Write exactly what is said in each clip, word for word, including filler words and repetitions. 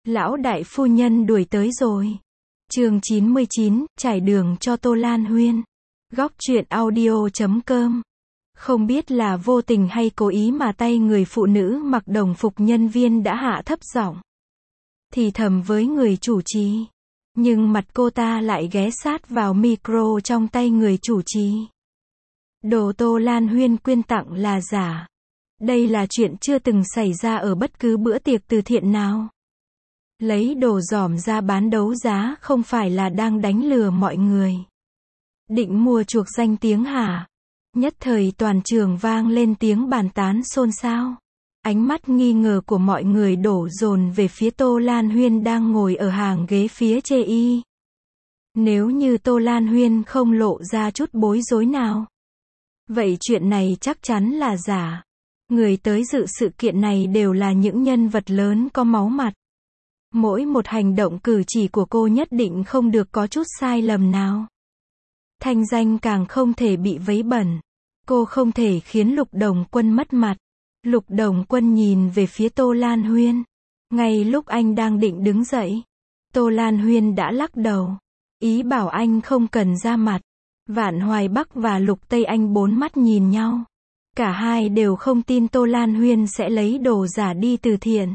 Lão đại phu nhân đuổi tới rồi. Chương chín mươi chín, trải đường cho Tô Lan Huyên. Góc truyện audio chấm com. Không biết là vô tình hay cố ý mà tay người phụ nữ mặc đồng phục nhân viên đã hạ thấp giọng thì thầm với người chủ trì. Nhưng mặt cô ta lại ghé sát vào micro trong tay người chủ trì. Đồ Tô Lan Huyên quyên tặng là giả. Đây là chuyện chưa từng xảy ra ở bất cứ bữa tiệc từ thiện nào. Lấy đồ giỏm ra bán đấu giá không phải là đang đánh lừa mọi người. Định mua chuộc danh tiếng hả? Nhất thời toàn trường vang lên tiếng bàn tán xôn xao. Ánh mắt nghi ngờ của mọi người đổ dồn về phía Tô Lan Huyên đang ngồi ở hàng ghế phía chê y. Nếu như Tô Lan Huyên không lộ ra chút bối rối nào, vậy chuyện này chắc chắn là giả. Người tới dự sự kiện này đều là những nhân vật lớn có máu mặt. Mỗi một hành động cử chỉ của cô nhất định không được có chút sai lầm nào. Thanh danh càng không thể bị vấy bẩn. Cô không thể khiến Lục Đồng Quân mất mặt. Lục Đồng Quân nhìn về phía Tô Lan Huyên. Ngay lúc anh đang định đứng dậy, Tô Lan Huyên đã lắc đầu. Ý bảo anh không cần ra mặt. Vạn Hoài Bắc và Lục Tây Anh bốn mắt nhìn nhau. Cả hai đều không tin Tô Lan Huyên sẽ lấy đồ giả đi từ thiện.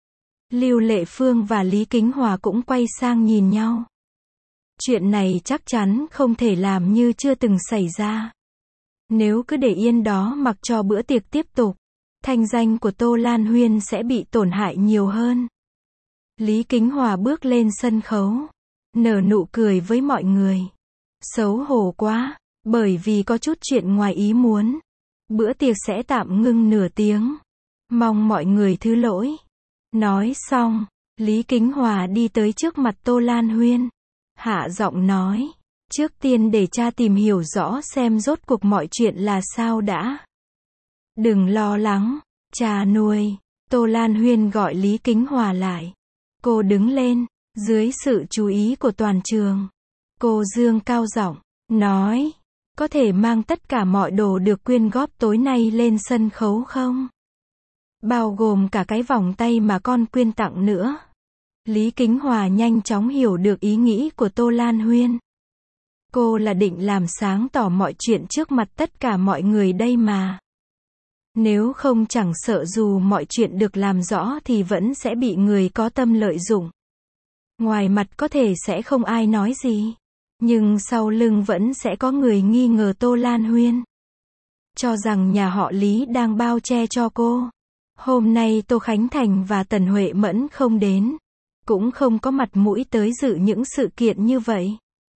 Lưu Lệ Phương và Lý Kính Hòa cũng quay sang nhìn nhau. Chuyện này chắc chắn không thể làm như chưa từng xảy ra. Nếu cứ để yên đó mặc cho bữa tiệc tiếp tục, thanh danh của Tô Lan Huyên sẽ bị tổn hại nhiều hơn. Lý Kính Hòa bước lên sân khấu, nở nụ cười với mọi người. Xấu hổ quá, bởi vì có chút chuyện ngoài ý muốn. Bữa tiệc sẽ tạm ngưng nửa tiếng. Mong mọi người thứ lỗi. Nói xong, Lý Kính Hòa đi tới trước mặt Tô Lan Huyên. Hạ giọng nói, trước tiên để cha tìm hiểu rõ xem rốt cuộc mọi chuyện là sao đã. Đừng lo lắng, cha nuôi. Tô Lan Huyên gọi Lý Kính Hòa lại. Cô đứng lên, dưới sự chú ý của toàn trường. Cô dương cao giọng, nói, có thể mang tất cả mọi đồ được quyên góp tối nay lên sân khấu không? Bao gồm cả cái vòng tay mà con quyên tặng nữa. Lý Kính Hòa nhanh chóng hiểu được ý nghĩ của Tô Lan Huyên. Cô là định làm sáng tỏ mọi chuyện trước mặt tất cả mọi người đây mà. Nếu không chẳng sợ dù mọi chuyện được làm rõ thì vẫn sẽ bị người có tâm lợi dụng. Ngoài mặt có thể sẽ không ai nói gì, nhưng sau lưng vẫn sẽ có người nghi ngờ Tô Lan Huyên. Cho rằng nhà họ Lý đang bao che cho cô. Hôm nay Tô Khánh Thành và Tần Huệ Mẫn không đến, cũng không có mặt mũi tới dự những sự kiện như vậy.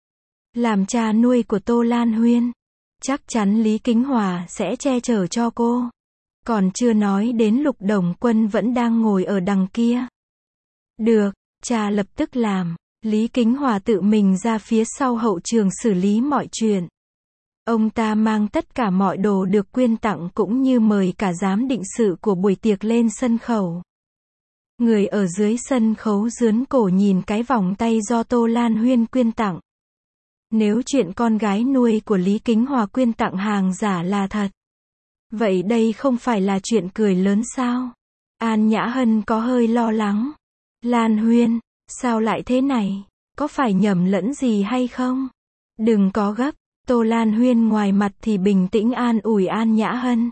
Làm cha nuôi của Tô Lan Huyên, chắc chắn Lý Kính Hòa sẽ che chở cho cô. Còn chưa nói đến Lục Đồng Quân vẫn đang ngồi ở đằng kia. Được, cha lập tức làm. Lý Kính Hòa tự mình ra phía sau hậu trường xử lý mọi chuyện. Ông ta mang tất cả mọi đồ được quyên tặng cũng như mời cả giám định sự của buổi tiệc lên sân khấu. Người ở dưới sân khấu dướn cổ nhìn cái vòng tay do Tô Lan Huyên quyên tặng. Nếu chuyện con gái nuôi của Lý Kính Hòa quyên tặng hàng giả là thật, vậy đây không phải là chuyện cười lớn sao? An Nhã Hân có hơi lo lắng. Lan Huyên, sao lại thế này? Có phải nhầm lẫn gì hay không? Đừng có gấp. Tô Lan Huyên ngoài mặt thì bình tĩnh an ủi An Nhã Hân.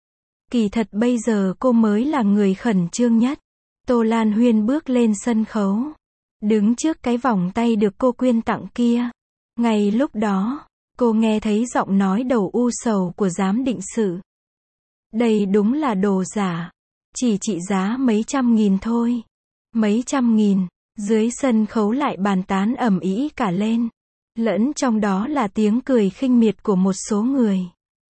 Kỳ thật bây giờ cô mới là người khẩn trương nhất. Tô Lan Huyên bước lên sân khấu, đứng trước cái vòng tay được cô quyên tặng kia. Ngay lúc đó, cô nghe thấy giọng nói đầu u sầu của giám định sự. Đây đúng là đồ giả, chỉ trị giá mấy trăm nghìn thôi. Mấy trăm nghìn, dưới sân khấu lại bàn tán ầm ĩ cả lên. Lẫn trong đó là tiếng cười khinh miệt của một số người.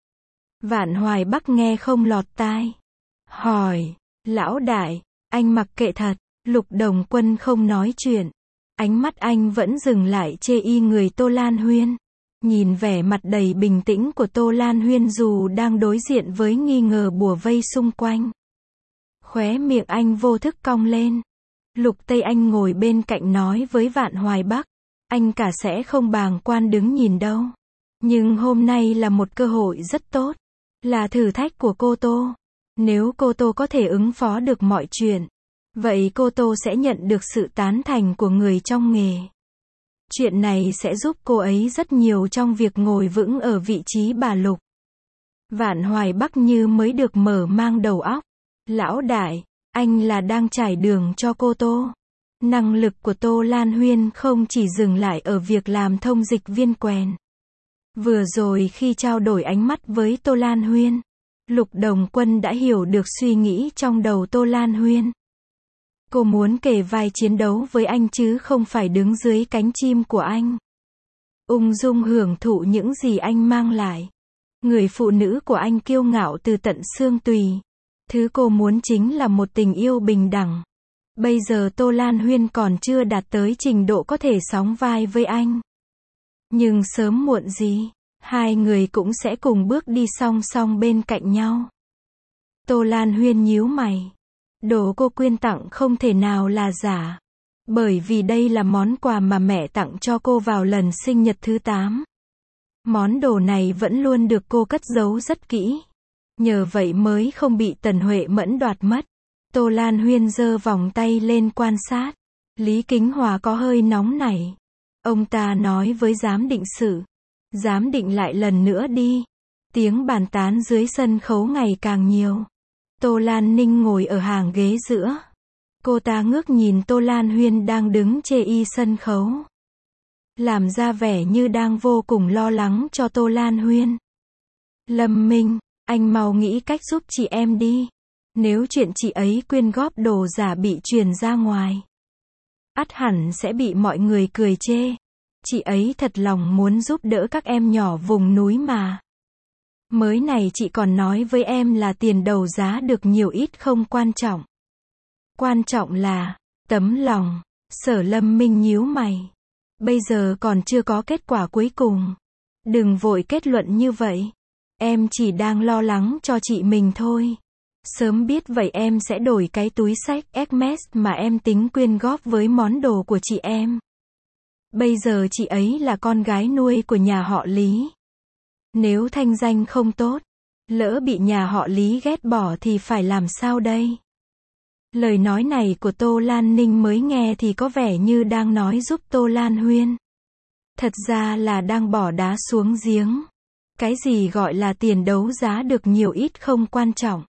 Vạn Hoài Bắc nghe không lọt tai. Hỏi, lão đại, anh mặc kệ thật. Lục Đồng Quân không nói chuyện. Ánh mắt anh vẫn dừng lại chê y người Tô Lan Huyên. Nhìn vẻ mặt đầy bình tĩnh của Tô Lan Huyên dù đang đối diện với nghi ngờ bủa vây xung quanh. Khóe miệng anh vô thức cong lên. Lục Tây Anh ngồi bên cạnh nói với Vạn Hoài Bắc. Anh cả sẽ không bàng quan đứng nhìn đâu. Nhưng hôm nay là một cơ hội rất tốt. Là thử thách của cô Tô. Nếu cô Tô có thể ứng phó được mọi chuyện, vậy cô Tô sẽ nhận được sự tán thành của người trong nghề. Chuyện này sẽ giúp cô ấy rất nhiều trong việc ngồi vững ở vị trí bà Lục. Vạn Hoài Bắc như mới được mở mang đầu óc. Lão đại, anh là đang trải đường cho cô Tô. Năng lực của Tô Lan Huyên không chỉ dừng lại ở việc làm thông dịch viên quèn. Vừa rồi khi trao đổi ánh mắt với Tô Lan Huyên, Lục Đồng Quân đã hiểu được suy nghĩ trong đầu Tô Lan Huyên. Cô muốn kề vai chiến đấu với anh chứ không phải đứng dưới cánh chim của anh. Ung dung hưởng thụ những gì anh mang lại. Người phụ nữ của anh kiêu ngạo từ tận xương tùy. Thứ cô muốn chính là một tình yêu bình đẳng. Bây giờ Tô Lan Huyên còn chưa đạt tới trình độ có thể sóng vai với anh. Nhưng sớm muộn gì, hai người cũng sẽ cùng bước đi song song bên cạnh nhau. Tô Lan Huyên nhíu mày. Đồ cô Quyên tặng không thể nào là giả. Bởi vì đây là món quà mà mẹ tặng cho cô vào lần sinh nhật thứ tám. Món đồ này vẫn luôn được cô cất giấu rất kỹ. Nhờ vậy mới không bị Tần Huệ Mẫn đoạt mất. Tô Lan Huyên giơ vòng tay lên quan sát. Lý Kính Hòa có hơi nóng nảy. Ông ta nói với giám định sự. Giám định lại lần nữa đi. Tiếng bàn tán dưới sân khấu ngày càng nhiều. Tô Lan Ninh ngồi ở hàng ghế giữa. Cô ta ngước nhìn Tô Lan Huyên đang đứng chê y sân khấu. Làm ra vẻ như đang vô cùng lo lắng cho Tô Lan Huyên. Lâm Minh, anh mau nghĩ cách giúp chị em đi. Nếu chuyện chị ấy quyên góp đồ giả bị truyền ra ngoài, ắt hẳn sẽ bị mọi người cười chê. Chị ấy thật lòng muốn giúp đỡ các em nhỏ vùng núi mà. Mới này chị còn nói với em là tiền đầu giá được nhiều ít không quan trọng. Quan trọng là tấm lòng. Sở Lâm Minh nhíu mày. Bây giờ còn chưa có kết quả cuối cùng. Đừng vội kết luận như vậy. Em chỉ đang lo lắng cho chị mình thôi. Sớm biết vậy em sẽ đổi cái túi xách Hermes mà em tính quyên góp với món đồ của chị em. Bây giờ chị ấy là con gái nuôi của nhà họ Lý. Nếu thanh danh không tốt, lỡ bị nhà họ Lý ghét bỏ thì phải làm sao đây? Lời nói này của Tô Lan Ninh mới nghe thì có vẻ như đang nói giúp Tô Lan Huyên. Thật ra là đang bỏ đá xuống giếng. Cái gì gọi là tiền đấu giá được nhiều ít không quan trọng.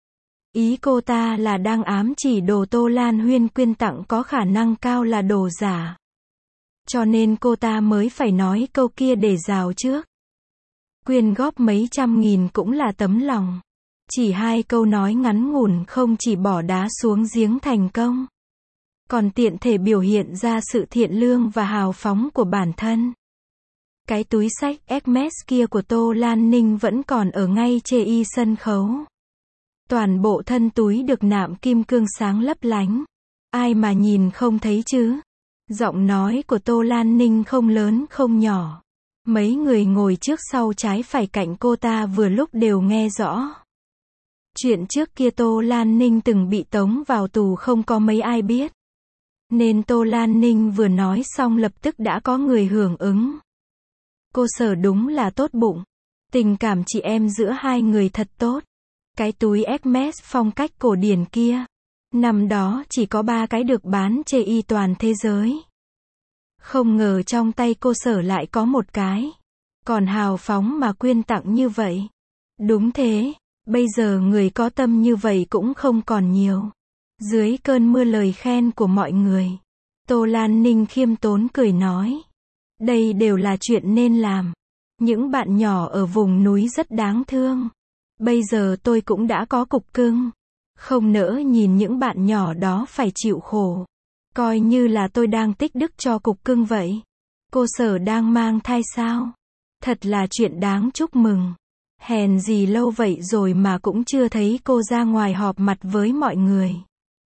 Ý cô ta là đang ám chỉ đồ Tô Lan Huyên quyên tặng có khả năng cao là đồ giả. Cho nên cô ta mới phải nói câu kia để rào trước. Quyên góp mấy trăm nghìn cũng là tấm lòng. Chỉ hai câu nói ngắn ngủn không chỉ bỏ đá xuống giếng thành công, còn tiện thể biểu hiện ra sự thiện lương và hào phóng của bản thân. Cái túi xách Hermes kia của Tô Lan Ninh vẫn còn ở ngay chê y sân khấu. Toàn bộ thân túi được nạm kim cương sáng lấp lánh. Ai mà nhìn không thấy chứ? Giọng nói của Tô Lan Ninh không lớn không nhỏ. Mấy người ngồi trước sau trái phải cạnh cô ta vừa lúc đều nghe rõ. Chuyện trước kia Tô Lan Ninh từng bị tống vào tù không có mấy ai biết. Nên Tô Lan Ninh vừa nói xong lập tức đã có người hưởng ứng. Cô Sở đúng là tốt bụng. Tình cảm chị em giữa hai người thật tốt. Cái túi Hermes phong cách cổ điển kia, năm đó chỉ có ba cái được bán chê y toàn thế giới. Không ngờ trong tay cô Sở lại có một cái. Còn hào phóng mà quyên tặng như vậy. Đúng thế, bây giờ người có tâm như vậy cũng không còn nhiều. Dưới cơn mưa lời khen của mọi người, Tô Lan Ninh khiêm tốn cười nói. Đây đều là chuyện nên làm. Những bạn nhỏ ở vùng núi rất đáng thương. Bây giờ tôi cũng đã có cục cưng. Không nỡ nhìn những bạn nhỏ đó phải chịu khổ. Coi như là tôi đang tích đức cho cục cưng vậy. Cô Sở đang mang thai sao? Thật là chuyện đáng chúc mừng. Hèn gì lâu vậy rồi mà cũng chưa thấy cô ra ngoài họp mặt với mọi người.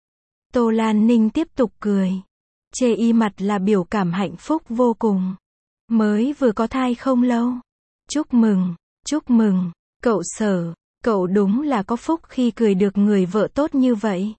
Tô Lan Ninh tiếp tục cười. Chê y mặt là biểu cảm hạnh phúc vô cùng. Mới vừa có thai không lâu. Chúc mừng, chúc mừng, cậu Sở, cậu đúng là có phúc khi cười được người vợ tốt như vậy.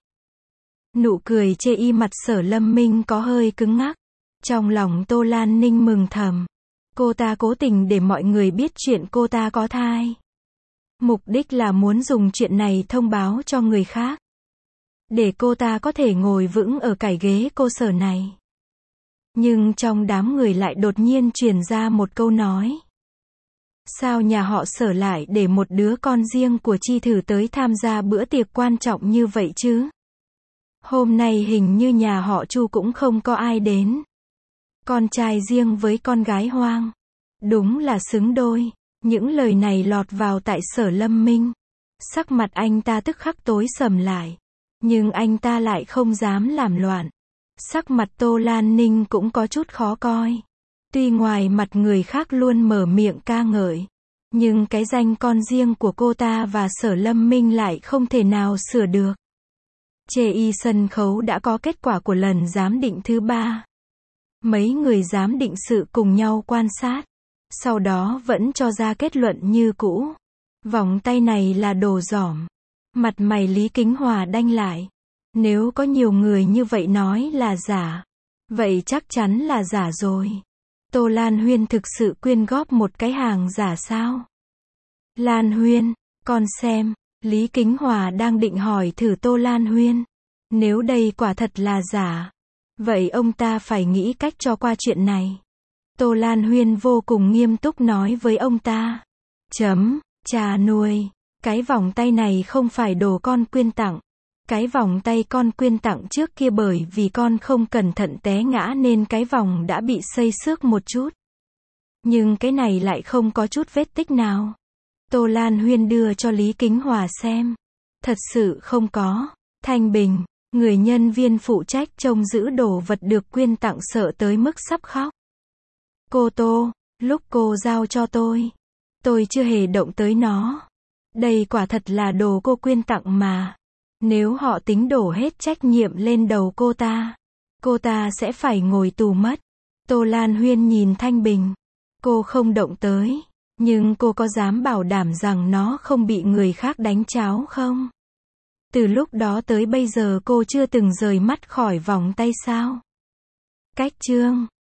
Nụ cười chê y mặt Sở Lâm Minh có hơi cứng ngắc. Trong lòng Tô Lan Ninh mừng thầm. Cô ta cố tình để mọi người biết chuyện cô ta có thai. Mục đích là muốn dùng chuyện này thông báo cho người khác. để cô ta có thể ngồi vững ở cái ghế cô Sở này. Nhưng trong đám người lại đột nhiên truyền ra một câu nói. Sao nhà họ Sở lại để một đứa con riêng của Chi Thử tới tham gia bữa tiệc quan trọng như vậy chứ? Hôm nay hình như nhà họ Chu cũng không có ai đến. Con trai riêng với con gái hoang. Đúng là xứng đôi. Những lời này lọt vào tại Sở Lâm Minh. Sắc mặt anh ta tức khắc tối sầm lại. Nhưng anh ta lại không dám làm loạn. Sắc mặt Tô Lan Ninh cũng có chút khó coi. Tuy ngoài mặt người khác luôn mở miệng ca ngợi, nhưng cái danh con riêng của cô ta và Sở Lâm Minh lại không thể nào sửa được. Chê y sân khấu đã có kết quả của lần giám định thứ ba. Mấy người giám định sự cùng nhau quan sát. Sau đó vẫn cho ra kết luận như cũ. Vòng tay này là đồ giỏm. Mặt mày Lý Kính Hòa đanh lại. Nếu có nhiều người như vậy nói là giả, vậy chắc chắn là giả rồi. Tô Lan Huyên thực sự quyên góp một cái hàng giả sao? Lan Huyên, con xem, Lý Kính Hòa đang định hỏi thử Tô Lan Huyên. Nếu đây quả thật là giả, vậy ông ta phải nghĩ cách cho qua chuyện này. Tô Lan Huyên vô cùng nghiêm túc nói với ông ta. Chấm, cha nuôi, cái vòng tay này không phải đồ con quyên tặng. Cái vòng tay con quyên tặng trước kia bởi vì con không cẩn thận té ngã nên cái vòng đã bị xây xước một chút. Nhưng cái này lại không có chút vết tích nào. Tô Lan Huyên đưa cho Lý Kính Hòa xem. Thật sự không có. Thanh Bình, người nhân viên phụ trách trông giữ đồ vật được quyên tặng sợ tới mức sắp khóc. Cô Tô, lúc cô giao cho tôi, tôi chưa hề động tới nó. Đây quả thật là đồ cô quyên tặng mà. Nếu họ tính đổ hết trách nhiệm lên đầu cô ta, cô ta sẽ phải ngồi tù mất. Tô Lan Huyên nhìn Thanh Bình. Cô không động tới, nhưng cô có dám bảo đảm rằng nó không bị người khác đánh tráo không? Từ lúc đó tới bây giờ cô chưa từng rời mắt khỏi vòng tay sao? Cách chương